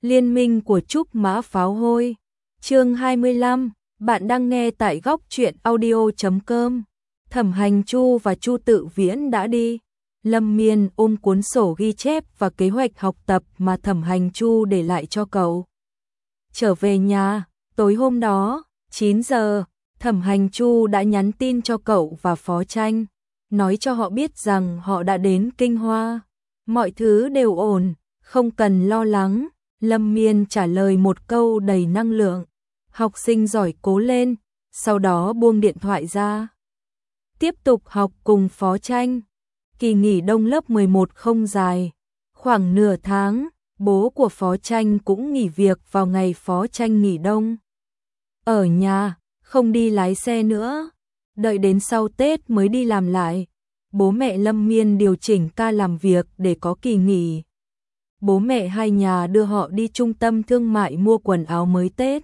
Liên minh của Trúc Mã Pháo Hôi. Chương 25, bạn đang nghe tại góc truyện audio.com. Thẩm Hành Chu và Chu Tự Viễn đã đi. Lâm Miên ôm cuốn sổ ghi chép và kế hoạch học tập mà Thẩm Hành Chu để lại cho cậu. Trở về nhà, tối hôm đó, 9 giờ, Thẩm Hành Chu đã nhắn tin cho cậu và Phó Tranh, nói cho họ biết rằng họ đã đến Kinh Hoa. Mọi thứ đều ổn, không cần lo lắng. Lâm Miên trả lời một câu đầy năng lượng. Học sinh giỏi cố lên, sau đó buông điện thoại ra. Tiếp tục học cùng Phó Tranh. Kỳ nghỉ đông lớp 11 không dài. Khoảng nửa tháng, bố của Phó Tranh cũng nghỉ việc vào ngày Phó Tranh nghỉ đông. Ở nhà, không đi lái xe nữa. Đợi đến sau Tết mới đi làm lại. Bố mẹ Lâm Miên điều chỉnh ca làm việc để có kỳ nghỉ. Bố mẹ hai nhà đưa họ đi trung tâm thương mại mua quần áo mới Tết.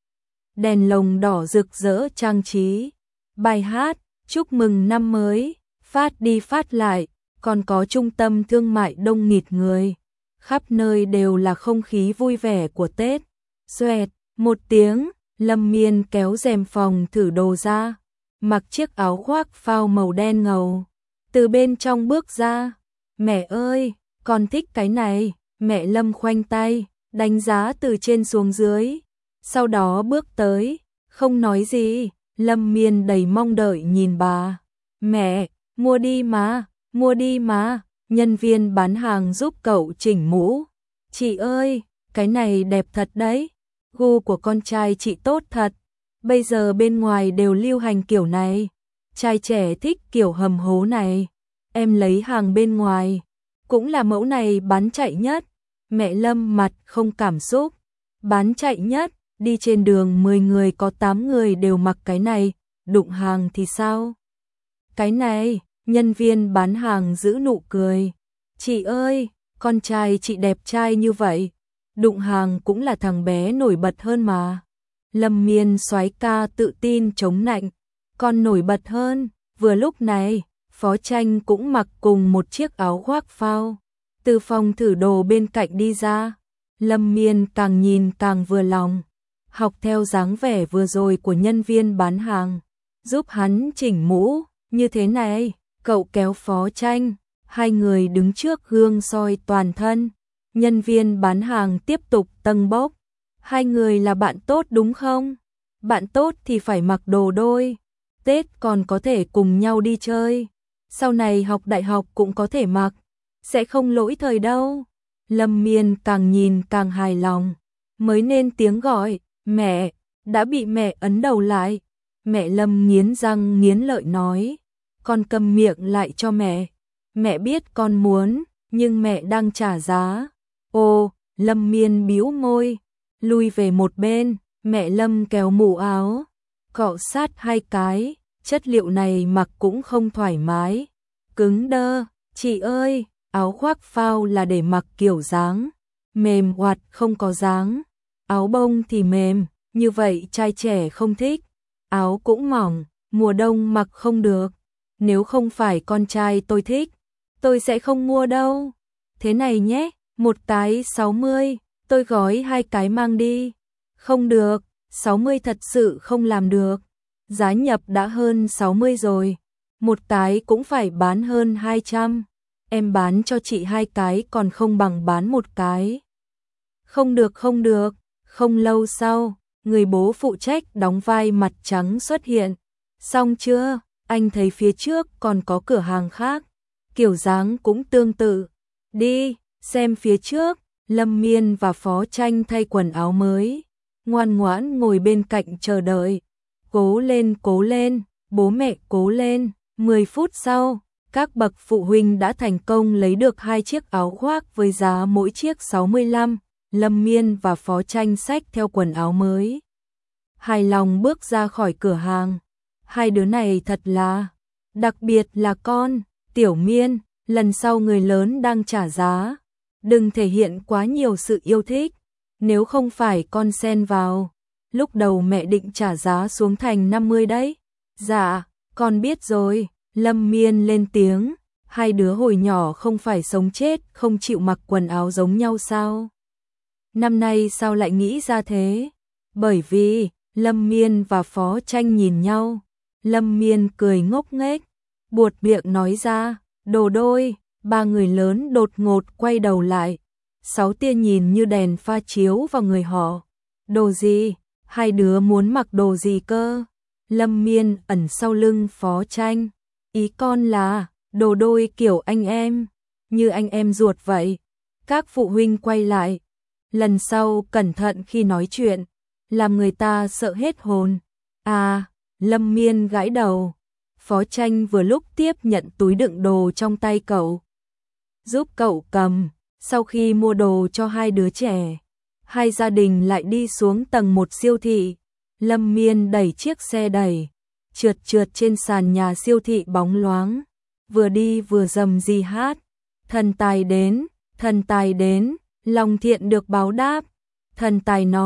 Đèn lồng đỏ rực rỡ trang trí. Bài hát, chúc mừng năm mới, phát đi phát lại, còn có trung tâm thương mại đông nghịt người. Khắp nơi đều là không khí vui vẻ của Tết. Xoẹt, một tiếng, Lâm Miên kéo rèm phòng thử đồ ra. Mặc chiếc áo khoác phao màu đen ngầu. Từ bên trong bước ra. Mẹ ơi, con thích cái này. Mẹ Lâm khoanh tay, đánh giá từ trên xuống dưới. Sau đó bước tới, không nói gì. Lâm Miên đầy mong đợi nhìn bà. Mẹ, mua đi mà, mua đi mà. Nhân viên bán hàng giúp cậu chỉnh mũ. Chị ơi, cái này đẹp thật đấy. Gu của con trai chị tốt thật. Bây giờ bên ngoài đều lưu hành kiểu này. Trai trẻ thích kiểu hầm hố này. Em lấy hàng bên ngoài. Cũng là mẫu này bán chạy nhất. Mẹ Lâm mặt không cảm xúc. Bán chạy nhất, đi trên đường 10 người có 8 người đều mặc cái này, đụng hàng thì sao? Cái này, nhân viên bán hàng giữ nụ cười. Chị ơi, con trai chị đẹp trai như vậy, đụng hàng cũng là thằng bé nổi bật hơn mà. Lâm Miên soái ca tự tin chống nạnh, con nổi bật hơn. Vừa lúc này, Phó Tranh cũng mặc cùng một chiếc áo khoác phao. Từ phòng thử đồ bên cạnh đi ra. Lâm Miên càng nhìn càng vừa lòng. Học theo dáng vẻ vừa rồi của nhân viên bán hàng. Giúp hắn chỉnh mũ. Như thế này, cậu kéo Phó Tranh. Hai người đứng trước gương soi toàn thân. Nhân viên bán hàng tiếp tục tâng bốc. Hai người là bạn tốt đúng không? Bạn tốt thì phải mặc đồ đôi. Tết còn có thể cùng nhau đi chơi. Sau này học đại học cũng có thể mặc. Sẽ không lỗi thời đâu. Lâm Miên càng nhìn càng hài lòng. Mới nên tiếng gọi, mẹ, đã bị mẹ ấn đầu lại. Mẹ Lâm nghiến răng nghiến lợi nói, con câm miệng lại cho mẹ. Mẹ biết con muốn, nhưng mẹ đang trả giá. Ô, Lâm Miên bĩu môi, lui về một bên. Mẹ Lâm kéo mũ áo, cọ sát hai cái. Chất liệu này mặc cũng không thoải mái, cứng đơ. Chị ơi, áo khoác phao là để mặc kiểu dáng mềm oặt không có dáng. Áo bông thì mềm, như vậy trai trẻ không thích. Áo cũng mỏng, mùa đông mặc không được. Nếu không phải con trai tôi thích, tôi sẽ không mua đâu. Thế này nhé, một cái 60, tôi gói hai cái mang đi. Không được, 60 thật sự không làm được. Giá nhập đã hơn 60 rồi. Một cái cũng phải bán hơn 200. Em bán cho chị hai cái còn không bằng bán một cái. Không được không được. Không lâu sau, người bố phụ trách đóng vai mặt trắng xuất hiện. Xong chưa? Anh thấy phía trước còn có cửa hàng khác. Kiểu dáng cũng tương tự. Đi, xem phía trước. Lâm Miên và Phó Tranh thay quần áo mới. Ngoan ngoãn ngồi bên cạnh chờ đợi. Cố lên, bố mẹ cố lên. 10 phút sau, các bậc phụ huynh đã thành công lấy được 2 chiếc áo khoác với giá mỗi chiếc 65. Lâm Miên và Phó Tranh xách theo quần áo mới. Hài lòng bước ra khỏi cửa hàng. Hai đứa này thật là, đặc biệt là con, Tiểu Miên, lần sau người lớn đang trả giá. Đừng thể hiện quá nhiều sự yêu thích, nếu không phải con xen vào. Lúc đầu mẹ định trả giá xuống thành 50 đấy. Dạ, con biết rồi. Lâm Miên lên tiếng, hai đứa hồi nhỏ không phải sống chết không chịu mặc quần áo giống nhau sao? năm nay sao lại nghĩ ra thế? Bởi vì, Lâm Miên và Phó Tranh nhìn nhau. Lâm Miên cười ngốc nghếch, buột miệng nói ra, đồ đôi, ba người lớn đột ngột quay đầu lại. Sáu tia nhìn như đèn pha chiếu vào người họ. Đồ gì? Hai đứa muốn mặc đồ gì cơ? Lâm Miên ẩn sau lưng Phó Tranh. Ý con là, đồ đôi kiểu anh em, như anh em ruột vậy. Các phụ huynh quay lại. Lần sau cẩn thận khi nói chuyện, làm người ta sợ hết hồn. À, Lâm Miên gãi đầu. Phó Tranh vừa lúc tiếp nhận túi đựng đồ trong tay cậu. Giúp cậu cầm, sau khi mua đồ cho hai đứa trẻ. Hai gia đình lại đi xuống tầng 1 siêu thị. Lâm Miên đẩy chiếc xe đẩy, trượt trượt trên sàn nhà siêu thị bóng loáng. Vừa đi vừa rầm rì hát. Thần tài đến, lòng thiện được báo đáp. Thần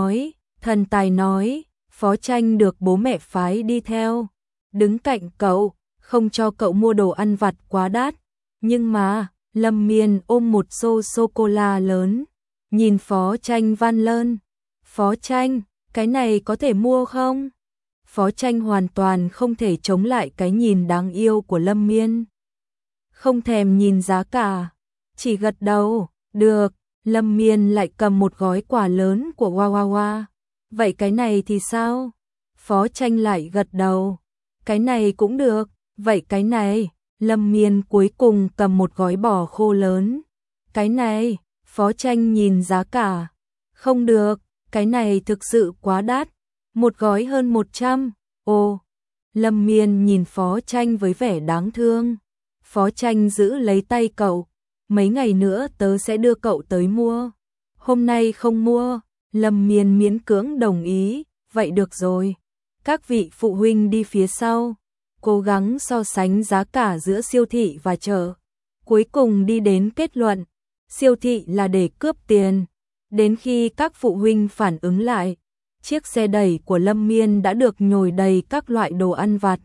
tài nói, Phó Tranh được bố mẹ phái đi theo. Đứng cạnh cậu, không cho cậu mua đồ ăn vặt quá đắt. Nhưng mà, Lâm Miên ôm một xô sô-cô-la lớn. Nhìn Phó Tranh van lơn. Phó Tranh, cái này có thể mua không? Phó Tranh hoàn toàn không thể chống lại cái nhìn đáng yêu của Lâm Miên. Không thèm nhìn giá cả, chỉ gật đầu, được. Lâm Miên lại cầm một gói quà lớn của Wawawa. Vậy cái này thì sao? Phó Tranh lại gật đầu. Cái này cũng được, vậy cái này. Lâm Miên cuối cùng cầm một gói bò khô lớn. Cái này, Phó Tranh nhìn giá cả. Không được, cái này thực sự quá đắt. Một gói hơn 100. Ồ, Lâm Miên nhìn Phó Tranh với vẻ đáng thương. Phó Tranh giữ lấy tay cậu. Mấy ngày nữa tớ sẽ đưa cậu tới mua. Hôm nay không mua. Lâm Miên miễn cưỡng đồng ý. Vậy được rồi. Các vị phụ huynh đi phía sau, cố gắng so sánh giá cả giữa siêu thị và chợ. Cuối cùng đi đến kết luận, siêu thị là để cướp tiền. Đến khi các phụ huynh phản ứng lại, chiếc xe đẩy của Lâm Miên đã được nhồi đầy các loại đồ ăn vặt.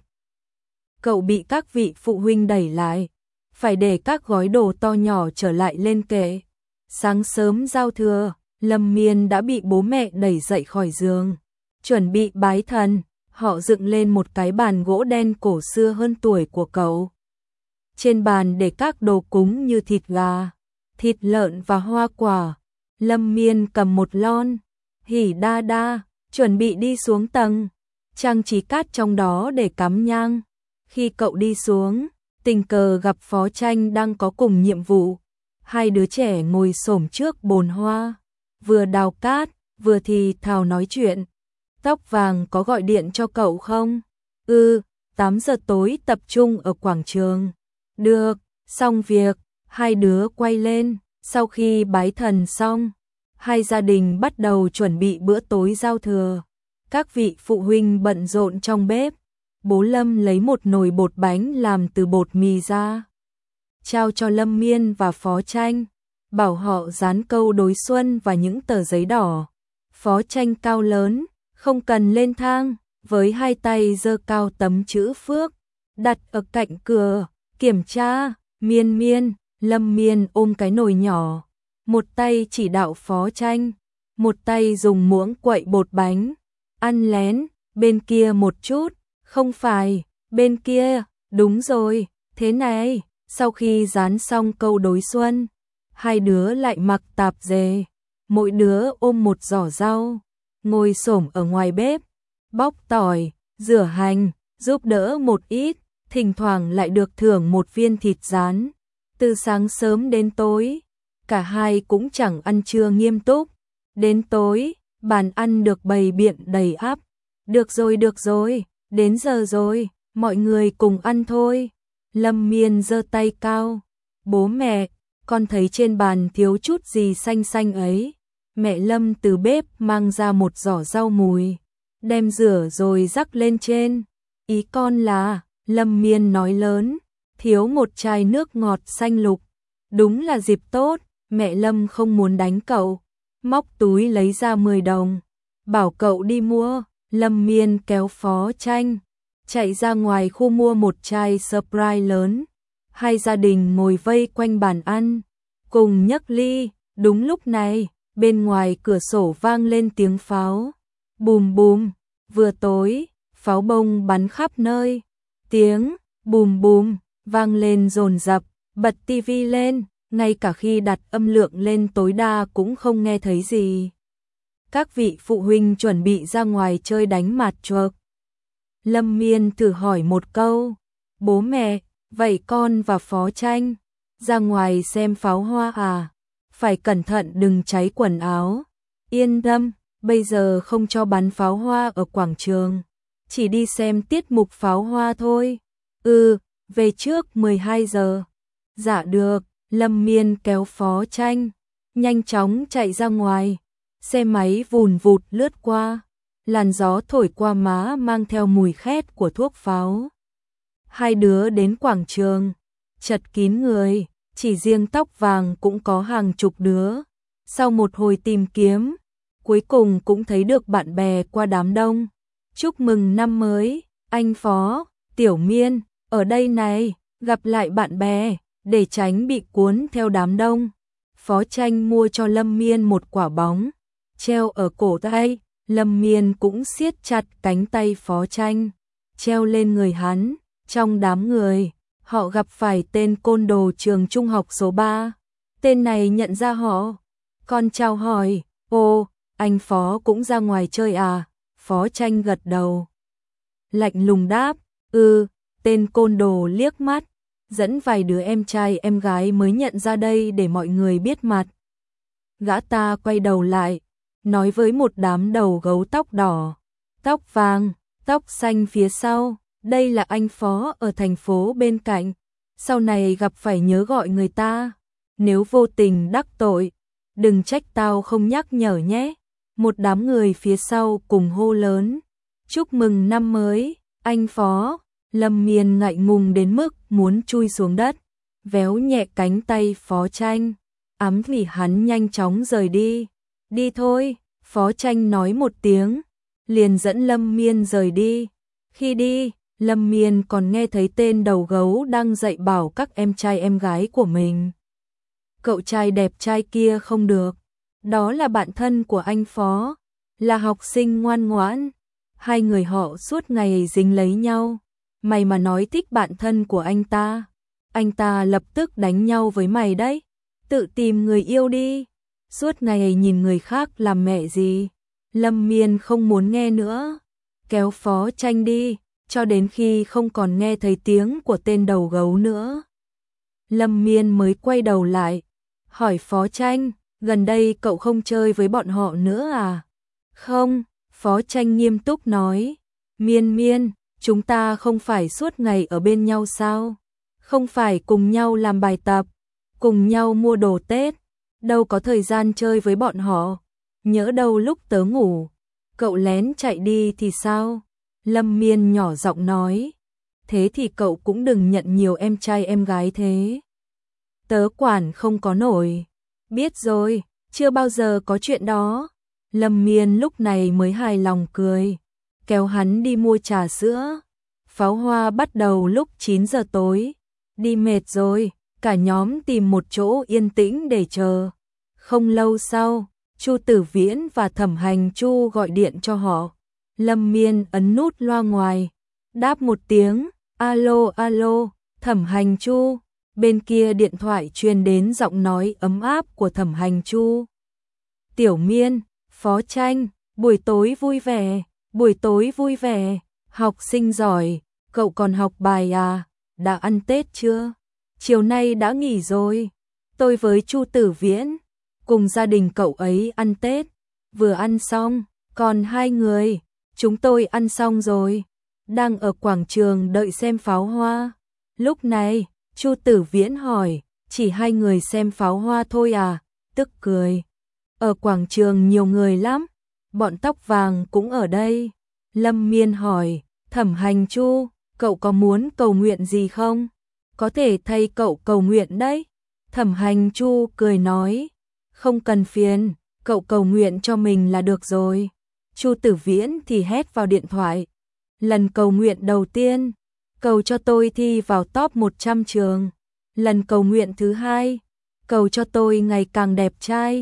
Cậu bị các vị phụ huynh đẩy lại, phải để các gói đồ to nhỏ trở lại lên kệ. Sáng sớm giao thừa, Lâm Miên đã bị bố mẹ đẩy dậy khỏi giường. Chuẩn bị bái thần, họ dựng lên một cái bàn gỗ đen cổ xưa hơn tuổi của cậu. Trên bàn để các đồ cúng như thịt gà, thịt lợn và hoa quả. Lâm Miên cầm một lon, hỉ đa đa, chuẩn bị đi xuống tầng, trang trí cát trong đó để cắm nhang. Khi cậu đi xuống, tình cờ gặp Phó Tranh đang có cùng nhiệm vụ. Hai đứa trẻ ngồi xổm trước bồn hoa, vừa đào cát, vừa thì thào nói chuyện. Tóc vàng có gọi điện cho cậu không? 8 giờ tối tập trung ở quảng trường. Được, xong việc, hai đứa quay lên. Sau khi bái thần xong, hai gia đình bắt đầu chuẩn bị bữa tối giao thừa. Các vị phụ huynh bận rộn trong bếp. Bố Lâm lấy một nồi bột bánh làm từ bột mì ra, trao cho Lâm Miên và Phó Tranh, bảo họ dán câu đối xuân và những tờ giấy đỏ. Phó Tranh cao lớn, không cần lên thang, với hai tay giơ cao tấm chữ Phước, đặt ở cạnh cửa, kiểm tra. Miên, Lâm Miên ôm cái nồi nhỏ, một tay chỉ đạo Phó Tranh, một tay dùng muỗng quậy bột bánh, ăn lén, bên kia một chút, không phải, bên kia, đúng rồi, thế này. Sau khi dán xong câu đối xuân, hai đứa lại mặc tạp dề, mỗi đứa ôm một giỏ rau, ngồi xổm ở ngoài bếp, bóc tỏi, rửa hành, giúp đỡ một ít, thỉnh thoảng lại được thưởng một viên thịt rán. Từ sáng sớm đến tối, cả hai cũng chẳng ăn trưa nghiêm túc. Đến tối, bàn ăn được bày biện đầy ắp. Được rồi, đến giờ rồi, mọi người cùng ăn thôi. Lâm Miên giơ tay cao. Bố mẹ, con thấy trên bàn thiếu chút gì xanh xanh ấy. Mẹ Lâm từ bếp mang ra một giỏ rau mùi, đem rửa rồi rắc lên trên. Ý con là, Lâm Miên nói lớn, thiếu một chai nước ngọt xanh lục. Đúng là dịp tốt, mẹ Lâm không muốn đánh cậu, móc túi lấy ra 10 đồng, bảo cậu đi mua. Lâm Miên kéo Phó Tranh, chạy ra ngoài khu mua một chai Sprite lớn. Hai gia đình ngồi vây quanh bàn ăn, cùng nhấc ly. Đúng lúc này, bên ngoài cửa sổ vang lên tiếng pháo. Bùm bùm, vừa tối, pháo bông bắn khắp nơi. Tiếng bùm bùm vang lên dồn dập, bật tivi lên, ngay cả khi đặt âm lượng lên tối đa cũng không nghe thấy gì. Các vị phụ huynh chuẩn bị ra ngoài chơi đánh mạt chuộc. Lâm Miên thử hỏi một câu, bố mẹ, vậy con và Phó Tranh ra ngoài xem pháo hoa à? Phải cẩn thận đừng cháy quần áo. Yên tâm, bây giờ không cho bắn pháo hoa ở quảng trường, chỉ đi xem tiết mục pháo hoa thôi. Về trước 12 giờ. Dạ được, Lâm Miên kéo Phó Tranh, nhanh chóng chạy ra ngoài. Xe máy vùn vụt lướt qua, làn gió thổi qua má mang theo mùi khét của thuốc pháo. Hai đứa đến quảng trường, chật kín người, chỉ riêng Tóc Vàng cũng có hàng chục đứa. Sau một hồi tìm kiếm, cuối cùng cũng thấy được bạn bè qua đám đông. Chúc mừng năm mới, anh Phó, Tiểu Miên, ở đây này, gặp lại bạn bè, để tránh bị cuốn theo đám đông. Phó Tranh mua cho Lâm Miên một quả bóng, treo ở cổ tay. Lâm Miên cũng siết chặt cánh tay Phó Tranh, treo lên người hắn. Trong đám người, họ gặp phải tên côn đồ trường trung học số 3. Tên này nhận ra họ, còn chào hỏi, ô, anh Phó cũng ra ngoài chơi à? Phó Tranh gật đầu, lạnh lùng đáp, tên côn đồ liếc mắt, dẫn vài đứa em trai em gái mới nhận ra đây để mọi người biết mặt. Gã ta quay đầu lại, nói với một đám đầu gấu tóc đỏ, tóc vàng, tóc xanh phía sau, đây là anh Phó ở thành phố bên cạnh, sau này gặp phải nhớ gọi người ta, nếu vô tình đắc tội, đừng trách tao không nhắc nhở nhé. Một đám người phía sau cùng hô lớn, chúc mừng năm mới, anh Phó. Lâm Miên ngại ngùng đến mức muốn chui xuống đất, véo nhẹ cánh tay Phó Tranh, ám thì hắn nhanh chóng rời đi. Đi thôi, Phó Tranh nói một tiếng, liền dẫn Lâm Miên rời đi. Khi đi, Lâm Miên còn nghe thấy tên đầu gấu đang dạy bảo các em trai em gái của mình. Cậu trai đẹp trai kia không được, đó là bạn thân của anh Phó, là học sinh ngoan ngoãn. Hai người họ suốt ngày dính lấy nhau. Mày mà nói thích bạn thân của anh ta lập tức đánh nhau với mày đấy. Tự tìm người yêu đi, suốt ngày nhìn người khác làm mẹ gì. Lâm Miên không muốn nghe nữa, kéo Phó Tranh đi, cho đến khi không còn nghe thấy tiếng của tên đầu gấu nữa. Lâm Miên mới quay đầu lại, hỏi Phó Tranh, gần đây cậu không chơi với bọn họ nữa à? Không, Phó Tranh nghiêm túc nói, Miên, chúng ta không phải suốt ngày ở bên nhau sao? Không phải cùng nhau làm bài tập, cùng nhau mua đồ Tết, đâu có thời gian chơi với bọn họ. Nhỡ đâu lúc tớ ngủ, cậu lén chạy đi thì sao? Lâm Miên nhỏ giọng nói, thế thì cậu cũng đừng nhận nhiều em trai em gái thế. Tớ quản không có nổi. Biết rồi, chưa bao giờ có chuyện đó. Lâm Miên lúc này mới hài lòng cười, kéo hắn đi mua trà sữa. Pháo hoa bắt đầu lúc 9 giờ tối. Đi mệt rồi, cả nhóm tìm một chỗ yên tĩnh để chờ. Không lâu sau, Chu Tử Viễn và Thẩm Hành Chu gọi điện cho họ. Lâm Miên ấn nút loa ngoài, đáp một tiếng, alo, Thẩm Hành Chu. Bên kia điện thoại truyền đến giọng nói ấm áp của Thẩm Hành Chu. Tiểu Miên, Phó Tranh, buổi tối vui vẻ, học sinh giỏi, cậu còn học bài à, đã ăn Tết chưa? Chiều nay đã nghỉ rồi, tôi với Chu Tử Viễn, cùng gia đình cậu ấy ăn Tết, vừa ăn xong, còn hai người, chúng tôi ăn xong rồi, đang ở quảng trường đợi xem pháo hoa. Lúc này, Chu Tử Viễn hỏi, chỉ hai người xem pháo hoa thôi à? Tức cười. Ở quảng trường nhiều người lắm, bọn tóc vàng cũng ở đây. Lâm Miên hỏi, Thẩm Hành Chu, cậu có muốn cầu nguyện gì không? Có thể thay cậu cầu nguyện đấy. Thẩm Hành Chu cười nói, không cần phiền, cậu cầu nguyện cho mình là được rồi. Chu Tử Viễn thì hét vào điện thoại. Lần cầu nguyện đầu tiên, cầu cho tôi thi vào top 100 trường. Lần cầu nguyện thứ hai, cầu cho tôi ngày càng đẹp trai.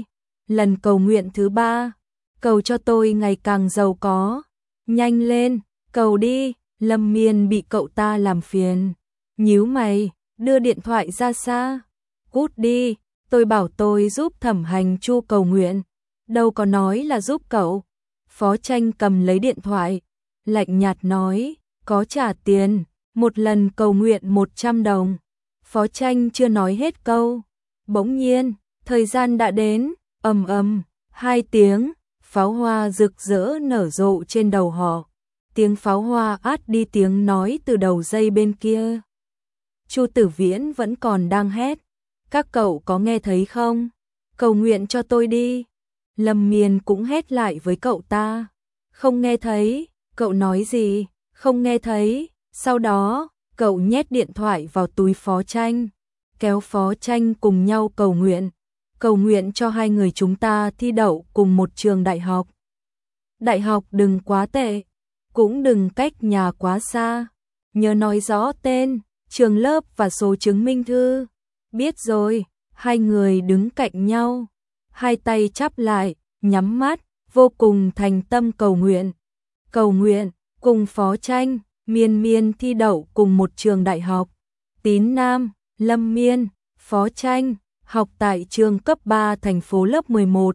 Lần cầu nguyện thứ 3, cầu cho tôi ngày càng giàu có. Nhanh lên, cầu đi. Lâm Miên bị cậu ta làm phiền. Nhíu mày, đưa điện thoại ra xa. Cút đi, tôi bảo tôi giúp Thẩm Hành Chu cầu nguyện. Đâu có nói là giúp cậu. Phó Tranh cầm lấy điện thoại, lạnh nhạt nói, có trả tiền, một lần cầu nguyện 100 đồng. Phó Tranh chưa nói hết câu. Bỗng nhiên, thời gian đã đến, ầm ầm, 2 tiếng, pháo hoa rực rỡ nở rộ trên đầu họ. Tiếng pháo hoa át đi tiếng nói từ đầu dây bên kia. Chu Tử Viễn vẫn còn đang hét. Các cậu có nghe thấy không? Cầu nguyện cho tôi đi. Lâm Miên cũng hét lại với cậu ta. Không nghe thấy, cậu nói gì? Không nghe thấy. Sau đó, cậu nhét điện thoại vào túi Phó Tranh, kéo Phó Tranh cùng nhau cầu nguyện. Cầu nguyện cho 2 người chúng ta thi đậu cùng một trường đại học. Đại học đừng quá tệ, cũng đừng cách nhà quá xa. Nhớ nói rõ tên, trường lớp và số chứng minh thư. Biết rồi. 2 người đứng cạnh nhau, 2 tay chắp lại, nhắm mắt, vô cùng thành tâm cầu nguyện. Cầu nguyện cùng Phó Tranh, Miên Miên thi đậu cùng một trường đại học. Tín Nam, Lâm Miên, Phó Tranh, học tại trường cấp 3 thành phố lớp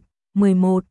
11.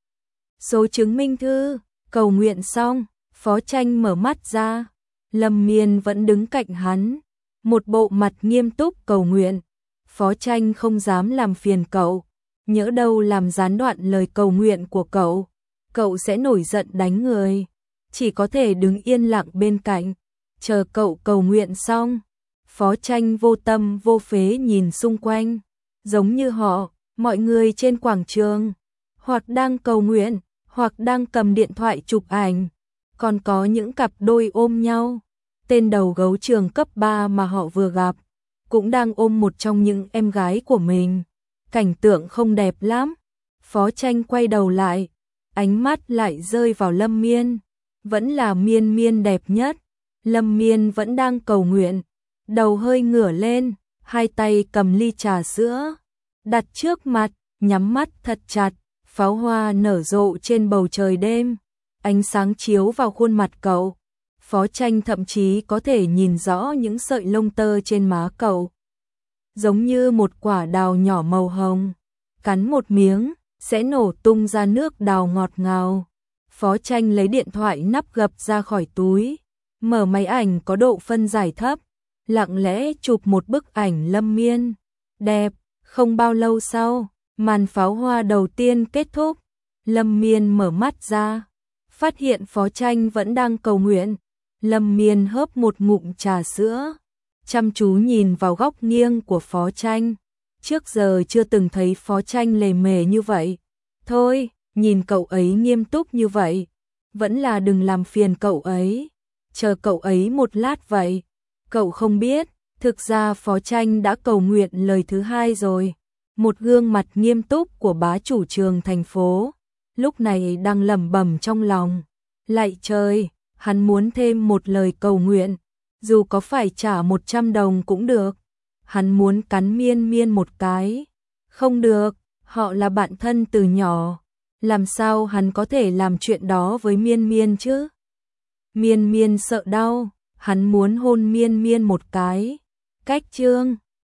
Số chứng minh thư. Cầu nguyện xong, Phó Tranh mở mắt ra. Lâm Miên vẫn đứng cạnh hắn, một bộ mặt nghiêm túc cầu nguyện. Phó Tranh không dám làm phiền cậu, nhỡ đâu làm gián đoạn lời cầu nguyện của cậu, cậu sẽ nổi giận đánh người. Chỉ có thể đứng yên lặng bên cạnh, chờ cậu cầu nguyện xong. Phó Tranh vô tâm vô phế nhìn xung quanh, giống như họ, mọi người trên quảng trường, hoặc đang cầu nguyện, hoặc đang cầm điện thoại chụp ảnh, còn có những cặp đôi ôm nhau. Tên đầu gấu trường cấp 3 mà họ vừa gặp cũng đang ôm một trong những em gái của mình. Cảnh tượng không đẹp lắm. Phó Tranh quay đầu lại, ánh mắt lại rơi vào Lâm Miên. Vẫn là Miên Miên đẹp nhất. Lâm Miên vẫn đang cầu nguyện, đầu hơi ngửa lên, 2 tay cầm ly trà sữa, đặt trước mặt, nhắm mắt thật chặt. Pháo hoa nở rộ trên bầu trời đêm, ánh sáng chiếu vào khuôn mặt cậu. Phó Tranh thậm chí có thể nhìn rõ những sợi lông tơ trên má cậu, giống như một quả đào nhỏ màu hồng, cắn một miếng sẽ nổ tung ra nước đào ngọt ngào. Phó Tranh lấy điện thoại nắp gập ra khỏi túi, mở máy ảnh có độ phân giải thấp, lặng lẽ chụp một bức ảnh Lâm Miên. Đẹp. Không bao lâu sau, màn pháo hoa đầu tiên kết thúc. Lâm Miên mở mắt ra, phát hiện Phó Tranh vẫn đang cầu nguyện. Lâm Miên hớp một ngụm trà sữa, chăm chú nhìn vào góc nghiêng của Phó Tranh. Trước giờ chưa từng thấy Phó Tranh lề mề như vậy. Thôi, nhìn cậu ấy nghiêm túc như vậy, vẫn là đừng làm phiền cậu ấy. Chờ cậu ấy một lát vậy. Cậu không biết, thực ra Phó Tranh đã cầu nguyện lời thứ 2 rồi. Một gương mặt nghiêm túc của bá chủ trường thành phố, lúc này đang lẩm bẩm trong lòng. Lạy trời, hắn muốn thêm một lời cầu nguyện, dù có phải trả 100 đồng cũng được. Hắn muốn cắn Miên Miên một cái. Không được, họ là bạn thân từ nhỏ. Làm sao hắn có thể làm chuyện đó với Miên Miên chứ? Miên Miên sợ đau, hắn muốn hôn Miên Miên một cái. Cách chương